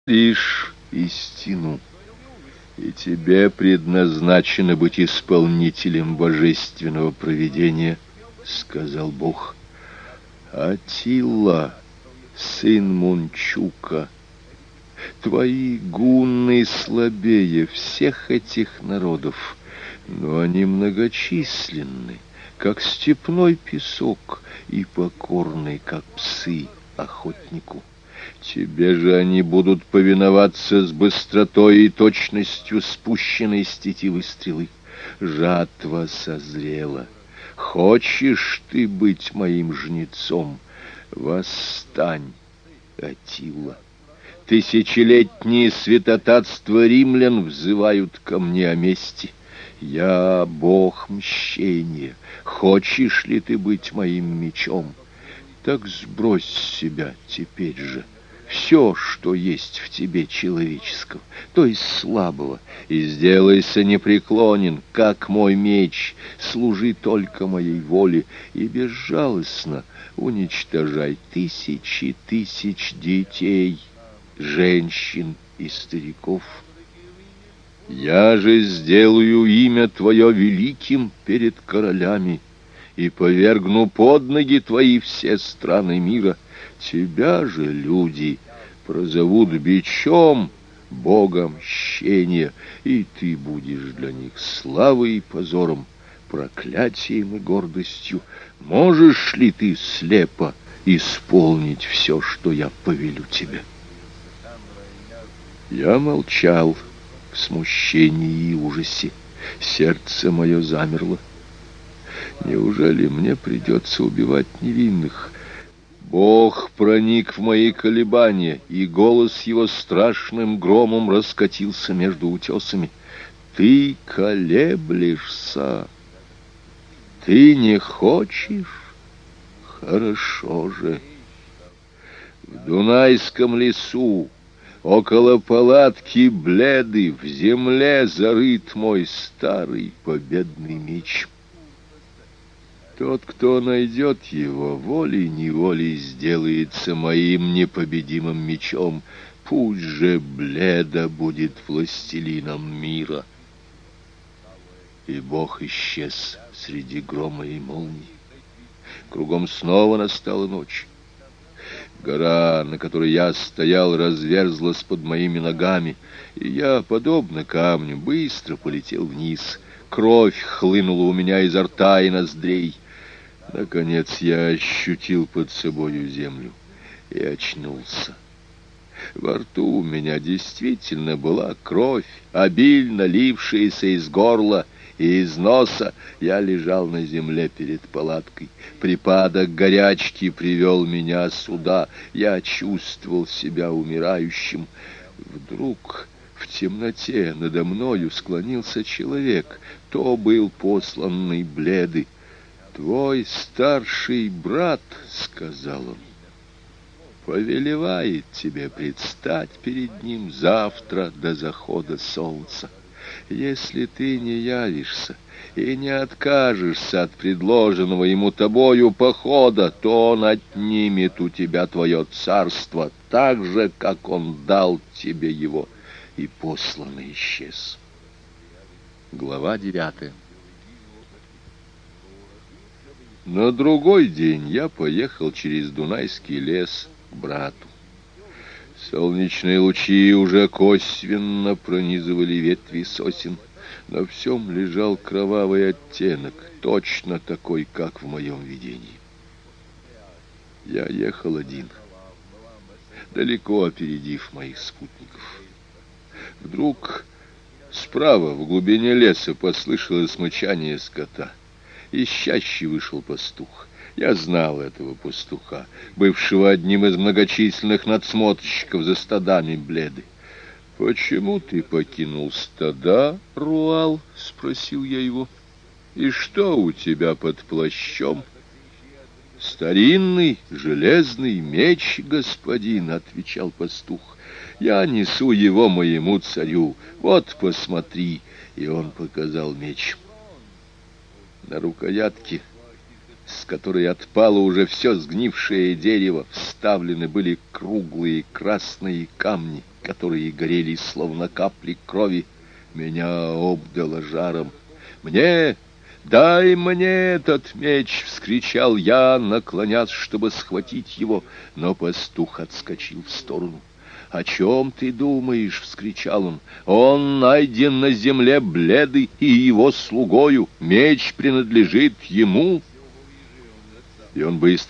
Ишь истину, и тебе предназначено быть исполнителем божественного провидения, сказал Бог. Аттила, сын Мунчука, твои гунны слабее всех этих народов, но они многочисленны, как степной песок, и покорны, как псы охотнику. Тебе же они будут повиноваться с быстротой и точностью спущенной с тетивы стрелы. Жатва созрела. Хочешь ты быть моим жнецом? Восстань, Аттила. Тысячелетние святотатства римлян взывают ко мне о мести. Я бог мщения. Хочешь ли ты быть моим мечом? Так сбрось с себя теперь же все, что есть в тебе человеческого, то есть слабого, и сделайся непреклонен, как мой меч, служи только моей воле, и безжалостно уничтожай тысячи тысяч детей, женщин и стариков. Я же сделаю имя твое великим перед королями и повергну под ноги твои все страны мира. Тебя же люди прозовут бичом, богом мщения, и ты будешь для них славой и позором, проклятием и гордостью. Можешь ли ты слепо исполнить все, что я повелю тебе? Я молчал в смущении и ужасе. Сердце мое замерло. Неужели мне придется убивать невинных? Бог проник в мои колебания, и голос его страшным громом раскатился между утесами. Ты колеблешься. Ты не хочешь? Хорошо же. В Дунайском лесу, около палатки Бледы, в земле зарыт мой старый победный меч. Тот, кто найдет его, волей-неволей сделается моим непобедимым мечом. Пусть же Бледа будет властелином мира. И Бог исчез среди грома и молний. Кругом снова настала ночь. Гора, на которой я стоял, разверзлась под моими ногами, и я, подобно камню, быстро полетел вниз. Кровь хлынула у меня изо рта и ноздрей. Наконец я ощутил под собою землю и очнулся. Во рту у меня действительно была кровь, обильно лившаяся из горла и из носа. Я лежал на земле перед палаткой. Припадок горячки привел меня сюда. Я чувствовал себя умирающим. Вдруг в темноте надо мною склонился человек. То был посланный Бледы. «Твой старший брат, — сказал он, — повелевает тебе предстать перед ним завтра до захода солнца. Если ты не явишься и не откажешься от предложенного ему тобою похода, то он отнимет у тебя твое царство так же, как он дал тебе его». И посланный исчез. Глава 9. На другой день я поехал через Дунайский лес к брату. Солнечные лучи уже косвенно пронизывали ветви сосен. На всем лежал кровавый оттенок, точно такой, как в моем видении. Я ехал один, далеко опередив моих спутников. Вдруг справа, в глубине леса, послышалось мычание скота. Из чащи вышел пастух. Я знал этого пастуха, бывшего одним из многочисленных надсмотрщиков за стадами Бледы. «Почему ты покинул стада, Руал?» — спросил я его. «И что у тебя под плащом?» «Старинный железный меч, господин», — отвечал пастух. «Я несу его моему царю. Вот, посмотри». И он показал меч. На рукоятке с которой отпало уже все сгнившее дерево, вставлены были круглые красные камни, которые горели словно капли крови. Меня обдало жаром. «Мне! Дай мне этот меч!» — вскричал я, наклонясь, чтобы схватить его, но пастух отскочил в сторону. «О чем ты думаешь?» — вскричал он. «Он найден на земле бледый и его слугою. Меч принадлежит ему». И он быстро